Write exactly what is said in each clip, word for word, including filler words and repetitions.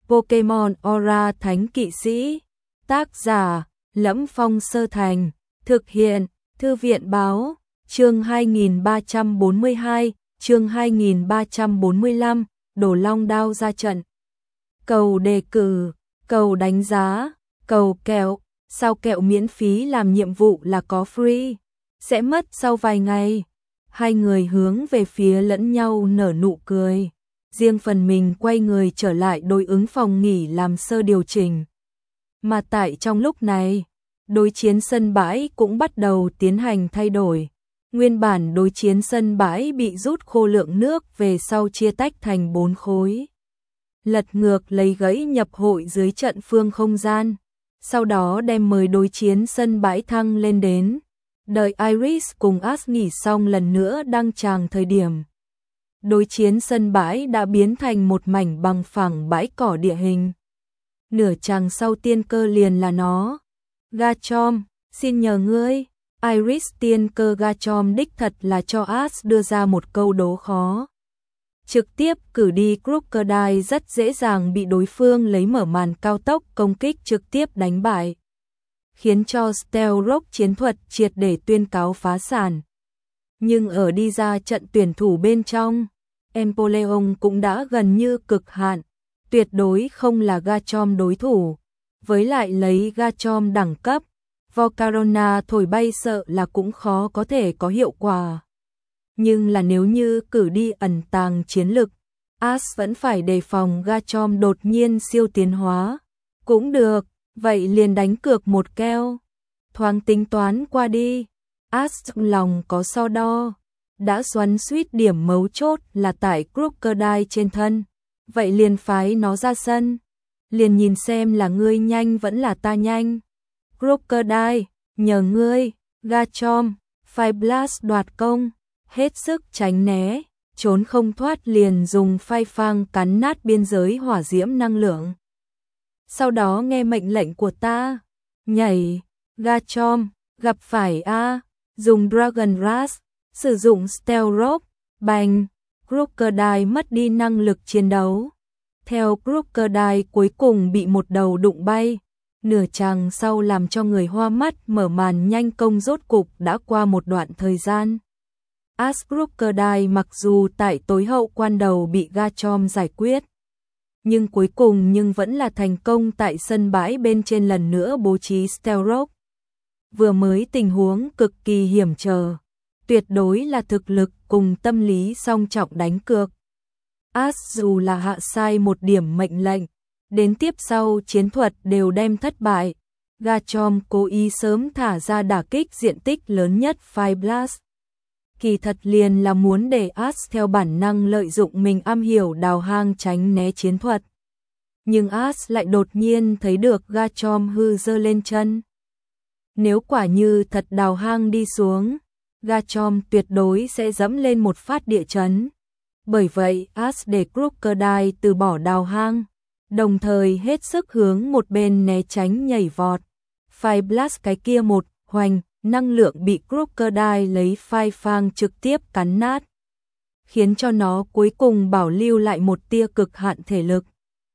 Pokemon Aura Thánh Kỵ Sĩ. Tác giả: Lẫm Phong Sơ Thành. Thực hiện: Thư viện báo. Chương hai nghìn ba trăm bốn mươi hai, chương hai nghìn ba trăm bốn mươi lăm, Đồ Long Đao ra trận. Cầu đề cử, cầu đánh giá, cầu kẹo, sao kẹo miễn phí làm nhiệm vụ là có free, sẽ mất sau vài ngày. Hai người hướng về phía lẫn nhau nở nụ cười, riêng phần mình quay người trở lại đối ứng phòng nghỉ làm sơ điều chỉnh. Mà tại trong lúc này, đối chiến sân bãi cũng bắt đầu tiến hành thay đổi. Nguyên bản đối chiến sân bãi bị rút khô lượng nước về sau chia tách thành bốn khối. Lật ngược lấy gãy nhập hội dưới trận phương không gian, sau đó đem mời đối chiến sân bãi thăng lên đến. Đợi Iris cùng Ash nghỉ xong lần nữa đăng tràng thời điểm. Đối chiến sân bãi đã biến thành một mảnh bằng phẳng bãi cỏ địa hình. Nửa tràng sau tiên cơ liền là nó. Garchomp, xin nhờ ngươi. Iris tiên cơ Garchomp đích thật là cho Ash đưa ra một câu đố khó. Trực tiếp cử đi Crocodile rất dễ dàng bị đối phương lấy mở màn cao tốc công kích trực tiếp đánh bại, khiến cho Stealth Rock chiến thuật triệt để tuyên cáo phá sản. Nhưng ở đi ra trận tuyển thủ bên trong, Empoleon cũng đã gần như cực hạn, tuyệt đối không là Garchomp đối thủ. Với lại lấy Garchomp đẳng cấp, Volcarona thổi bay sợ là cũng khó có thể có hiệu quả. Nhưng là nếu như cử đi ẩn tàng chiến lực, Ash vẫn phải đề phòng Garchomp đột nhiên siêu tiến hóa. Cũng được, vậy liền đánh cược một keo. Thoáng tính toán qua đi, Ash trong lòng có so đo, đã xoắn suýt điểm mấu chốt là tại Crocodile trên thân. Vậy liền phái nó ra sân, liền nhìn xem là ngươi nhanh vẫn là ta nhanh. Crocodile, nhờ ngươi. Garchomp, Fire Blast đoạt công, hết sức tránh né, trốn không thoát liền dùng phai phang cắn nát biên giới hỏa diễm năng lượng. Sau đó nghe mệnh lệnh của ta, nhảy. Garchomp, gặp phải A, dùng Dragon Rush, sử dụng Stealth Rock, bành. Crocodile mất đi năng lực chiến đấu. Theo Crocodile cuối cùng bị một đầu đụng bay. Nửa chàng sau làm cho người hoa mắt mở màn nhanh công rốt cục đã qua một đoạn thời gian. Ash Crocodile mặc dù tại tối hậu quan đầu bị Garchomp giải quyết, nhưng cuối cùng nhưng vẫn là thành công tại sân bãi bên trên lần nữa bố trí Stealth Rock. Vừa mới tình huống cực kỳ hiểm trở, tuyệt đối là thực lực cùng tâm lý song trọng đánh cược. Ash dù là hạ sai một điểm mệnh lệnh, đến tiếp sau chiến thuật đều đem thất bại. Garchomp cố ý sớm thả ra đả kích diện tích lớn nhất Fire Blast. Kỳ thật liền là muốn để Ash theo bản năng lợi dụng mình am hiểu đào hang tránh né chiến thuật. Nhưng Ash lại đột nhiên thấy được Garchomp hư giơ lên chân. Nếu quả như thật đào hang đi xuống, Garchomp tuyệt đối sẽ dẫm lên một phát địa chấn. Bởi vậy Ash để Crocodile từ bỏ đào hang, đồng thời hết sức hướng một bên né tránh nhảy vọt. Fire Blast cái kia một hoành, năng lượng bị Crocodile lấy phai phang trực tiếp cắn nát, khiến cho nó cuối cùng bảo lưu lại một tia cực hạn thể lực.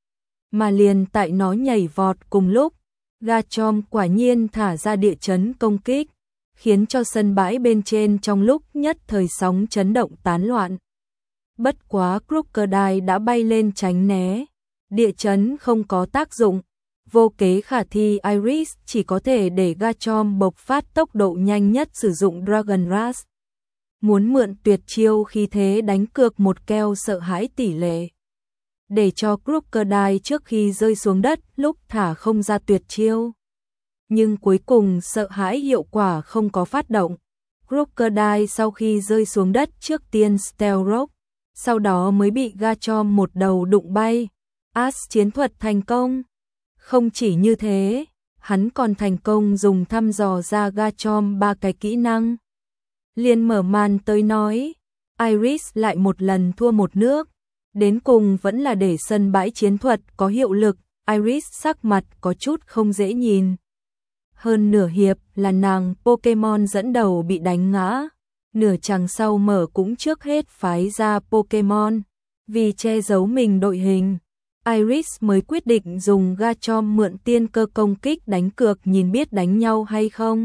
Mà liền tại nó nhảy vọt cùng lúc, Garchomp quả nhiên thả ra địa chấn công kích, khiến cho sân bãi bên trên trong lúc nhất thời sóng chấn động tán loạn. Bất quá Crocodile đã bay lên tránh né, địa chấn không có tác dụng. Vô kế khả thi Iris chỉ có thể để Garchomp bộc phát tốc độ nhanh nhất sử dụng Dragon Rush. Muốn mượn tuyệt chiêu khi thế đánh cược một keo sợ hãi tỷ lệ, để cho Crocodile trước khi rơi xuống đất lúc thả không ra tuyệt chiêu. Nhưng cuối cùng sợ hãi hiệu quả không có phát động. Crocodile sau khi rơi xuống đất trước tiên Stealth Rock, sau đó mới bị Garchomp một đầu đụng bay. Ash chiến thuật thành công. Không chỉ như thế, hắn còn thành công dùng thăm dò ra Garchomp ba cái kỹ năng. Liền mở màn tới nói, Iris lại một lần thua một nước. Đến cùng vẫn là để sân bãi chiến thuật có hiệu lực, Iris sắc mặt có chút không dễ nhìn. Hơn nửa hiệp là nàng Pokemon dẫn đầu bị đánh ngã. Nửa chặng sau mở cũng trước hết phái ra Pokemon, vì che giấu mình đội hình. Iris mới quyết định dùng Garchomp mượn tiên cơ công kích đánh cược nhìn biết đánh nhau hay không.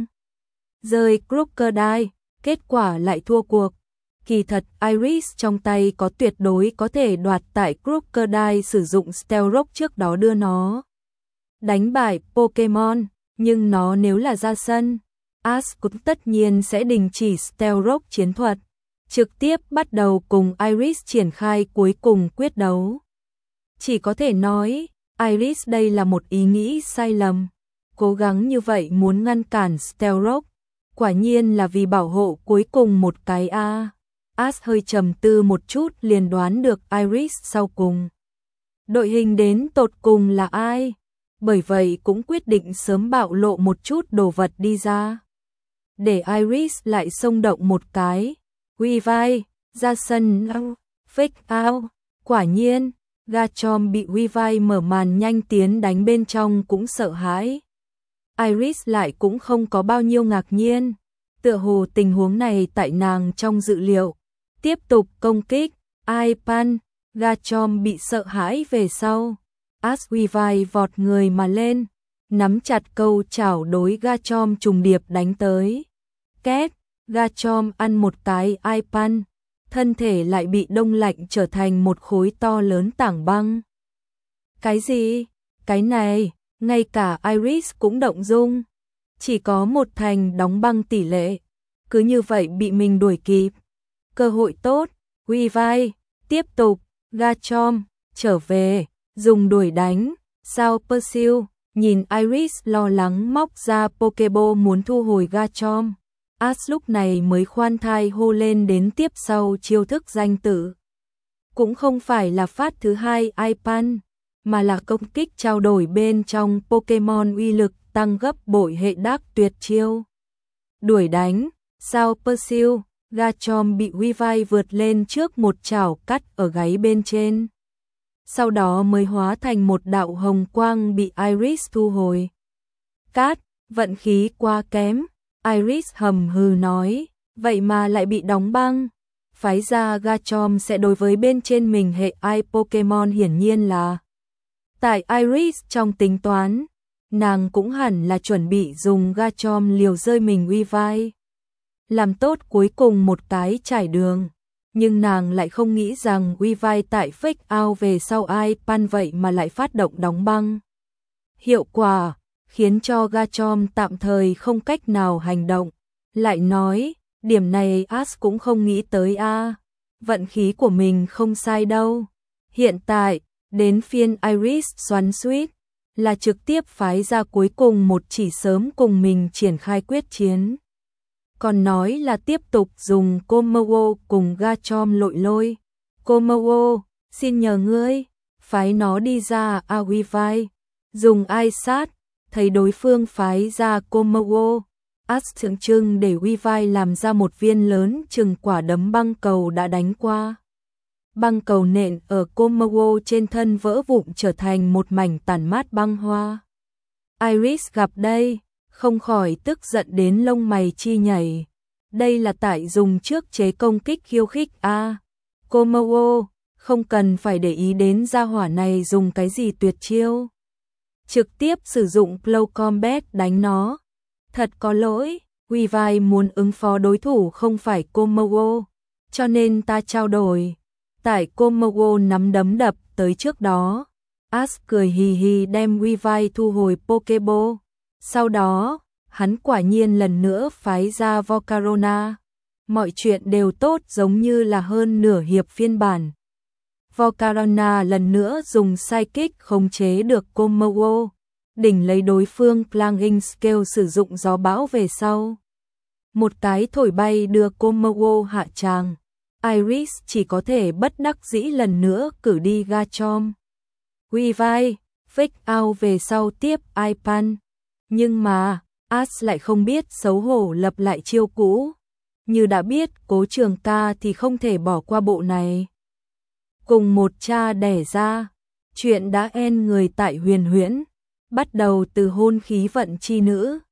Rơi Crocodile, kết quả lại thua cuộc. Kỳ thật Iris trong tay có tuyệt đối có thể đoạt tại Crocodile sử dụng Stealth Rock trước đó đưa nó đánh bại Pokemon, nhưng nó nếu là ra sân, Ash cũng tất nhiên sẽ đình chỉ Stealth Rock chiến thuật, trực tiếp bắt đầu cùng Iris triển khai cuối cùng quyết đấu. Chỉ có thể nói, Iris đây là một ý nghĩ sai lầm, cố gắng như vậy muốn ngăn cản Stealth Rock, quả nhiên là vì bảo hộ cuối cùng một cái A. Ash hơi trầm tư một chút liền đoán được Iris sau cùng. Đội hình đến tột cùng là ai? Bởi vậy cũng quyết định sớm bạo lộ một chút đồ vật đi ra. Để Iris lại xông động một cái. Weavile, ra sân, fake out. Quả nhiên, Garchomp bị Weavile mở màn nhanh tiến đánh bên trong cũng sợ hãi. Iris lại cũng không có bao nhiêu ngạc nhiên. Tựa hồ tình huống này tại nàng trong dự liệu. Tiếp tục công kích, Ipan, Garchomp bị sợ hãi về sau. Ash Weavile vọt người mà lên, nắm chặt câu chảo đối Garchomp trùng điệp đánh tới. Két, Garchomp ăn một cái Ipan, thân thể lại bị đông lạnh trở thành một khối to lớn tảng băng. Cái gì? Cái này, ngay cả Iris cũng động dung. Chỉ có một thành đóng băng tỷ lệ, cứ như vậy bị mình đuổi kịp. Cơ hội tốt, Weavile, tiếp tục, Garchomp, trở về, dùng đuổi đánh, sao Persil, nhìn Iris lo lắng móc ra Pokeball muốn thu hồi Garchomp. Ash lúc này mới khoan thai hô lên đến tiếp sau chiêu thức danh tử. Cũng không phải là phát thứ hai Ipan, mà là công kích trao đổi bên trong Pokemon uy lực tăng gấp bội hệ đắc tuyệt chiêu. Đuổi đánh, sao Persil, Garchomp bị Weavile vượt lên trước một chảo cắt ở gáy bên trên. Sau đó mới hóa thành một đạo hồng quang bị Iris thu hồi. Cát, vận khí quá kém, Iris hầm hừ nói, vậy mà lại bị đóng băng. Phái ra Garchomp sẽ đối với bên trên mình hệ I Pokemon hiển nhiên là. Tại Iris trong tính toán, nàng cũng hẳn là chuẩn bị dùng Garchomp liều rơi mình Weavile. Làm tốt cuối cùng một cái trải đường. Nhưng nàng lại không nghĩ rằng Weavile tại fake out về sau Ipan vậy mà lại phát động đóng băng. Hiệu quả, khiến cho Garchomp tạm thời không cách nào hành động. Lại nói, điểm này Ash cũng không nghĩ tới a. À. Vận khí của mình không sai đâu. Hiện tại, đến phiên Iris xoắn xuýt, là trực tiếp phái ra cuối cùng một chỉ sớm cùng mình triển khai quyết chiến. Còn nói là tiếp tục dùng Komodo cùng Garchomp lội lôi. Komodo, xin nhờ ngươi, phái nó đi ra a Weavile. Dùng ai sát, thấy đối phương phái ra Komodo. Ash tượng trưng để Weavile làm ra một viên lớn chừng quả đấm băng cầu đã đánh qua. Băng cầu nện ở Komodo trên thân vỡ vụn trở thành một mảnh tản mát băng hoa. Iris gặp đây, không khỏi tức giận đến lông mày chi nhảy. Đây là tại dùng trước chế công kích khiêu khích a. À, Komodo, không cần phải để ý đến gia hỏa này dùng cái gì tuyệt chiêu. Trực tiếp sử dụng Close Combat đánh nó. Thật có lỗi, Weavile muốn ứng phó đối thủ không phải Komodo, cho nên ta trao đổi. Tại Komodo nắm đấm đập tới trước đó, Ash cười hì hì đem Weavile thu hồi Pokeball. Sau đó, hắn quả nhiên lần nữa phái ra Volcarona. Mọi chuyện đều tốt giống như là hơn nửa hiệp phiên bản. Volcarona lần nữa dùng Psychic khống chế được Komodo, đỉnh lấy đối phương Clanging Scale sử dụng gió bão về sau. Một cái thổi bay đưa Komodo hạ tràng. Iris chỉ có thể bất đắc dĩ lần nữa cử đi Garchomp. Weavile, fake out về sau tiếp Ipan. Nhưng mà, Ash lại không biết xấu hổ lập lại chiêu cũ. Như đã biết Cố Trường Ca thì không thể bỏ qua bộ này. Cùng một cha đẻ ra, chuyện đã en người tại Huyền Huyễn. Bắt đầu từ hôn khí vận chi nữ,